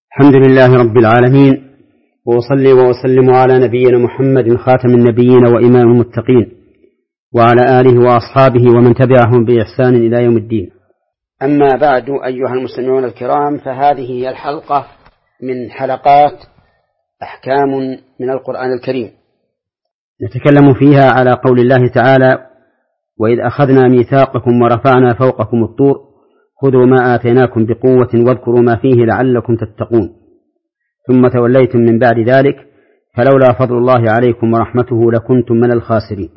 الحمد لله رب العالمين، وأصلي وأسلم على نبينا محمد خاتم النبيين وإمام المتقين، وعلى آله وأصحابه ومن تبعهم بإحسان إلى يوم الدين. أما بعد، أيها المستمعون الكرام، فهذه هي الحلقة من حلقات أحكام من القرآن الكريم، نتكلم فيها على قول الله تعالى: وإذ أخذنا ميثاقكم ورفعنا فوقكم الطور خذوا ما آتيناكم بقوة واذكروا ما فيه لعلكم تتقون ثم توليتم من بعد ذلك فلولا فضل الله عليكم ورحمته لكنتم من الخاسرين.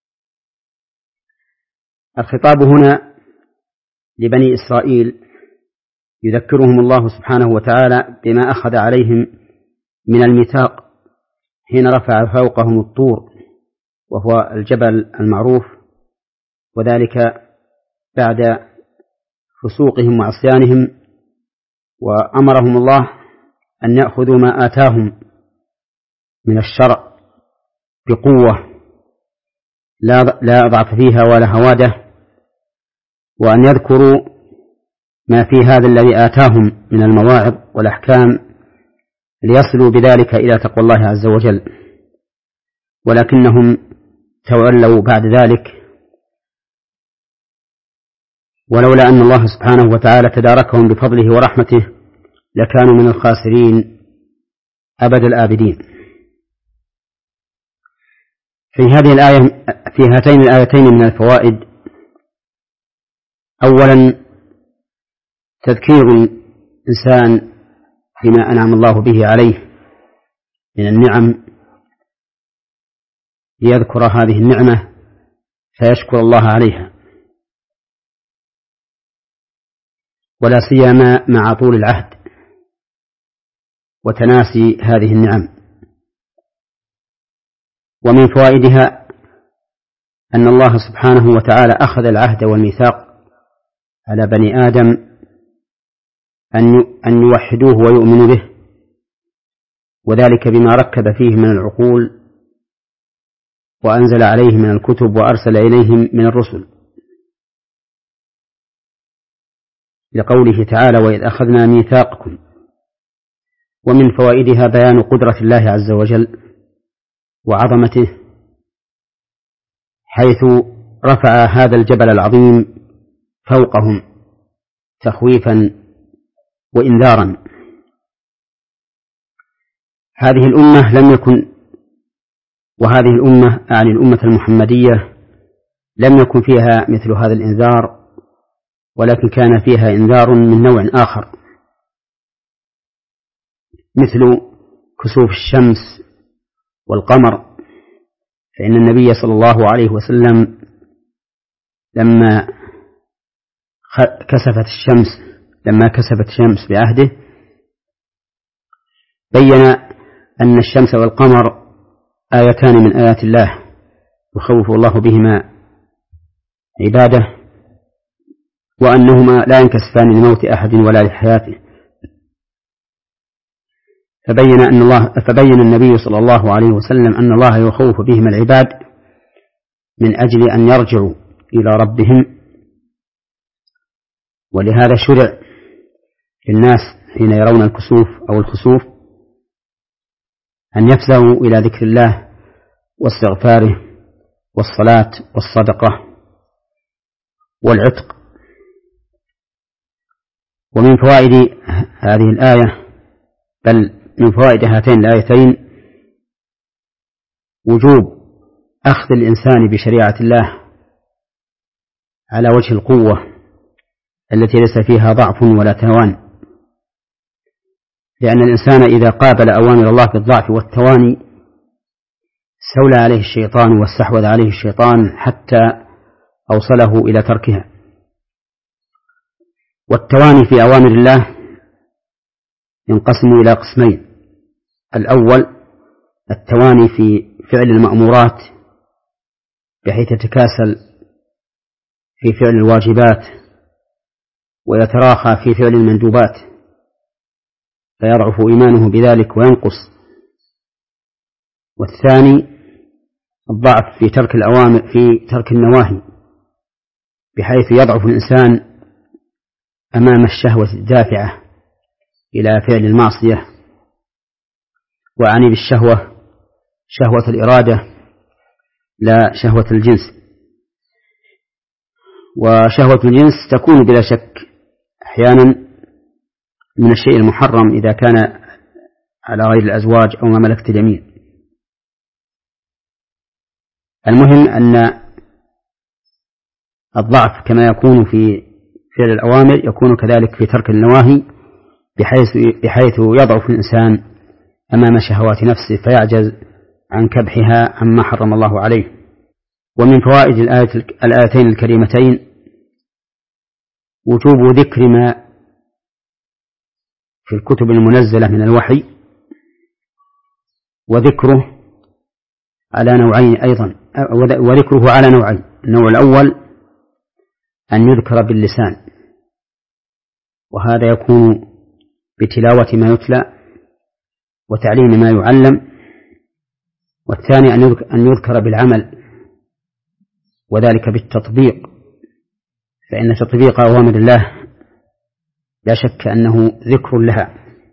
الخطاب هنا لبني إسرائيل، يذكرهم الله سبحانه وتعالى بما أخذ عليهم من الميثاق حين رفع فوقهم الطور، وهو الجبل المعروف، وذلك بعد فسوقهم وعصيانهم، وأمرهم الله أن يأخذوا ما آتاهم من الشرع بقوة لا ضعف فيها ولا هوادة، وأن يذكروا ما في هذا الذي آتاهم من المواعظ والأحكام ليصلوا بذلك إلى تقوى الله عز وجل، ولكنهم تولوا بعد ذلك، ولولا أن الله سبحانه وتعالى تداركهم بفضله ورحمته لكانوا من الخاسرين أبد الآبدين. في هاتين الآيتين من الفوائد: أولا، تذكير الإنسان بما أنعم الله به عليه من النعم، ليذكر هذه النعمة فيشكر الله عليها، ولا سيما مع طول العهد وتناسي هذه النعم. ومن فوائدها أن الله سبحانه وتعالى أخذ العهد والميثاق على بني آدم أن يوحدوه ويؤمنوا به، وذلك بما ركب فيه من العقول وأنزل عليه من الكتب وأرسل إليهم من الرسل، لقوله تعالى: وإذ أخذنا ميثاقكم. ومن فوائدها بيان قدرة الله عز وجل وعظمته، حيث رفع هذا الجبل العظيم فوقهم تخويفا وإنذارا. هذه الأمة لم يكن، وهذه الأمة أعني الأمة المحمدية، لم يكن فيها مثل هذا الإنذار، ولكن كان فيها إنذار من نوع آخر، مثل كسوف الشمس والقمر، فإن النبي صلى الله عليه وسلم لما كسفت الشمس بعهده بين أن الشمس والقمر آيتان من آيات الله يخوف الله بهما عباده، وأنهما لا ينكسفان لموت أحد ولا لحياته. فبين النبي صلى الله عليه وسلم أن الله يخوف بهما العباد من أجل أن يرجعوا إلى ربهم، ولهذا شرع للناس حين يرون الكسوف أو الخسوف أن يفزعوا إلى ذكر الله واستغفاره والصلاة والصدقة والعتق. ومن فوائد هذه الآية، بل من فوائد هاتين الآيتين، وجوب أخذ الإنسان بشريعة الله على وجه القوة التي ليس فيها ضعف ولا توان، لأن الإنسان إذا قابل أوامر الله بالضعف والتواني استولى عليه الشيطان واستحوذ عليه الشيطان حتى أوصله إلى تركها. والتواني في أوامر الله ينقسم إلى قسمين: الأول التواني في فعل المأمورات، بحيث يتكاسل في فعل الواجبات ويتراخى في فعل المندوبات فيضعف إيمانه بذلك وينقص. والثاني الضعف في ترك الأوامر، في ترك النواهي، بحيث يضعف الإنسان أمام الشهوة الدافعة إلى فعل المعصية، وأعني بالشهوة شهوة الإرادة لا شهوة الجنس. وشهوة الجنس تكون بلا شك أحيانا من الشيء المحرم إذا كان على غير الأزواج أو ما ملكت اليمين. المهم أن الضعف كما يكون في فعل الأوامر يكون كذلك في ترك النواهي، بحيث يضعف الإنسان أمام شهوات نفسه فيعجز عن كبحها عما حرم الله عليه. ومن فوائد الآيتين الكريمتين وجوب ذكر ما في الكتب المنزلة من الوحي، وذكره على نوعين أيضا، وذكره على نوعين. النوع الأول أن يذكر باللسان، وهذا يكون بتلاوة ما يتلى وتعليم ما يعلم. والثاني أن يذكر بالعمل، وذلك بالتطبيق، فإن تطبيق أوامر الله لا شك أنه ذكر لها.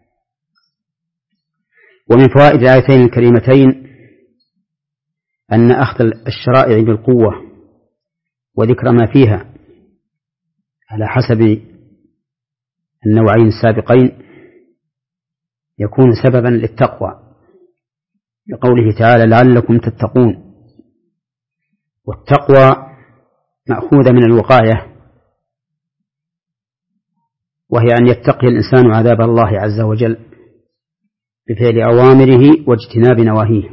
ومن فوائد الآيتين الكريمتين أن أخذ الشرائع بالقوة وذكر ما فيها على حسب النوعين السابقين يكون سببا للتقوى، لقوله تعالى لعلكم تتقون. والتقوى مأخوذة من الوقاية، وهي أن يتقي الإنسان عذاب الله عز وجل بفعل أوامره واجتناب نواهيه.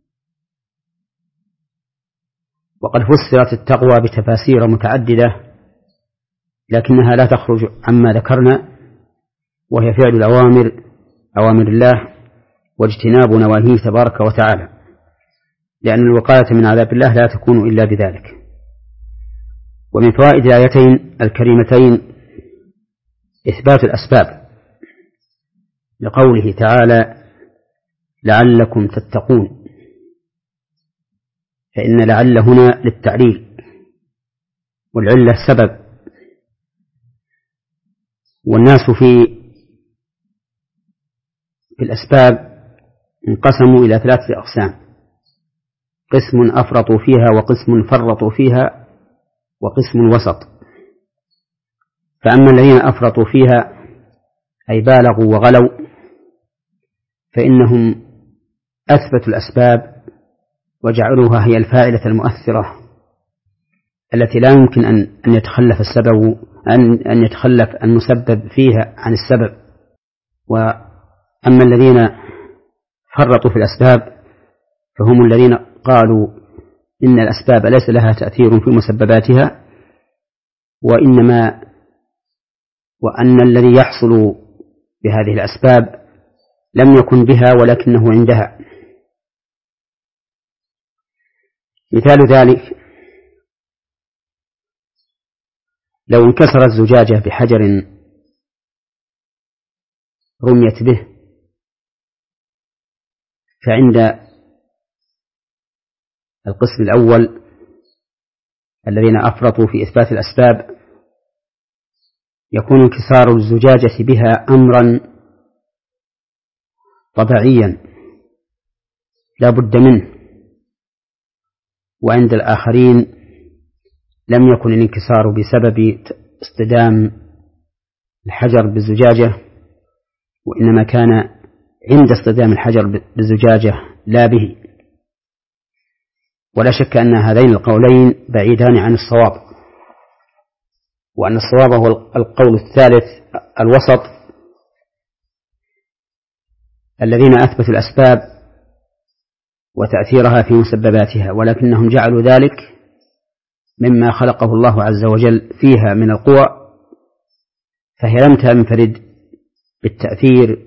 وقد فسرت التقوى بتفاسير متعددة، لكنها لا تخرج عما ذكرنا، وهي فعل الأوامر أوامر الله واجتناب نواهيه تبارك وتعالى، لأن الوقاية من عذاب الله لا تكون إلا بذلك. ومن فوائد الآيتين الكريمتين إثبات الأسباب، لقوله تعالى لعلكم تتقون، فإن لعل هنا للتعليل، والعلة سبب. والناس في الأسباب انقسموا إلى 3 أقسام: قسم أفرطوا فيها، وقسم فرطوا فيها، وقسم وسط. فأما الذين أفرطوا فيها أي بالغوا وغلوا فإنهم أثبتوا الأسباب وجعلوها هي الفاعلة المؤثرة التي لا يمكن أن يتخلف السبب أن يتخلف المسبب فيها عن السبب. وأما الذين فرطوا في الأسباب فهم الذين قالوا إن الأسباب ليس لها تأثير في مسبباتها، وأن الذي يحصل بهذه الأسباب لم يكن بها ولكنه عندها. مثال ذلك لو انكسر الزجاجة بحجر رميت به، فعند القسم الأول الذين أفرطوا في إثبات الأسباب يكون انكسار الزجاجة بها أمرا طبيعيا لا بد منه، وعند الآخرين لم يكن الانكسار بسبب اصطدام الحجر بالزجاجة، وإنما كان عند اصطدام الحجر بالزجاجة لا به. ولا شك أن هذين القولين بعيدان عن الصواب، وأن الصواب هو القول الثالث الوسط، الذين أثبتوا الأسباب وتأثيرها في مسبباتها، ولكنهم جعلوا ذلك مما خلقه الله عز وجل فيها من القوى، فهي لم تنفرد بالتأثير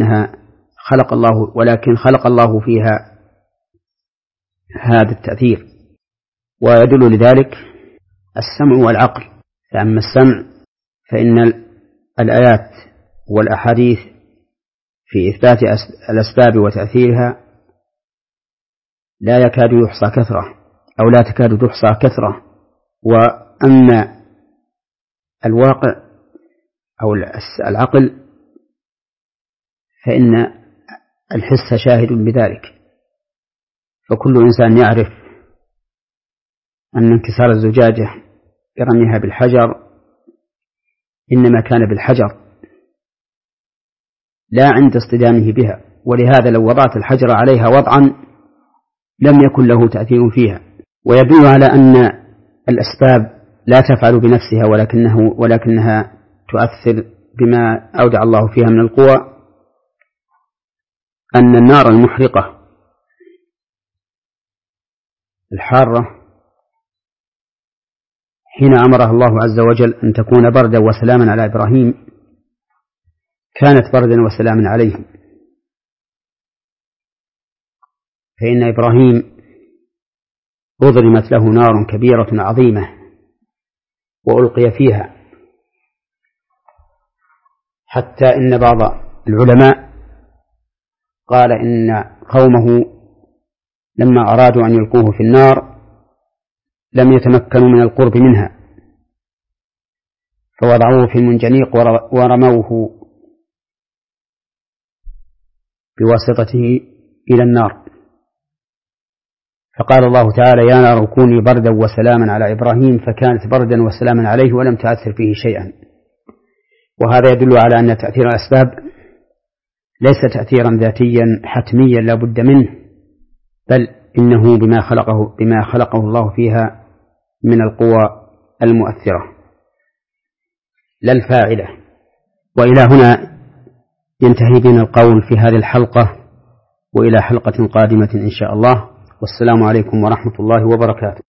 ولكن خلق الله فيها هذا التأثير. ويدل لذلك السمع والعقل. فأما السمع فإن الآيات والأحاديث في إثبات الأسباب وتأثيرها لا يكاد يحصى كثرة أو لا تكاد تحصى كثرة. وأما الواقع أو العقل فإن الحس شاهد بذلك، فكل إنسان يعرف أن انكسار الزجاجة برميها بالحجر إنما كان بالحجر لا عند اصطدامه بها، ولهذا لو وضعت الحجر عليها وضعا لم يكن له تأثير فيها. ويدل على أن الأسباب لا تفعل بنفسها ولكنها تؤثر بما أودع الله فيها من القوى، أن النار المحرقة الحارة حين أمرها الله عز وجل أن تكون بردا وسلاما على إبراهيم كانت بردا وسلاما عليهم، فإن إبراهيم أضرمت له نار كبيرة عظيمة وألقي فيها، حتى إن بعض العلماء قال إن قومه لما أرادوا أن يلقوه في النار لم يتمكنوا من القرب منها فوضعوه في المنجنيق ورموه بواسطته إلى النار، فقال الله تعالى: يا نار كوني بردا وسلاما على إبراهيم، فكانت بردا وسلاما عليه ولم تؤثر فيه شيئا. وهذا يدل على أن تأثير الأسباب ليس تأثيرا ذاتيا حتميا لا بد منه، بل إنه بما خلقه الله فيها من القوى المؤثرة لا الفاعلة. وإلى هنا ينتهي بنا القول في هذه الحلقة، وإلى حلقة قادمة إن شاء الله، والسلام عليكم ورحمة الله وبركاته.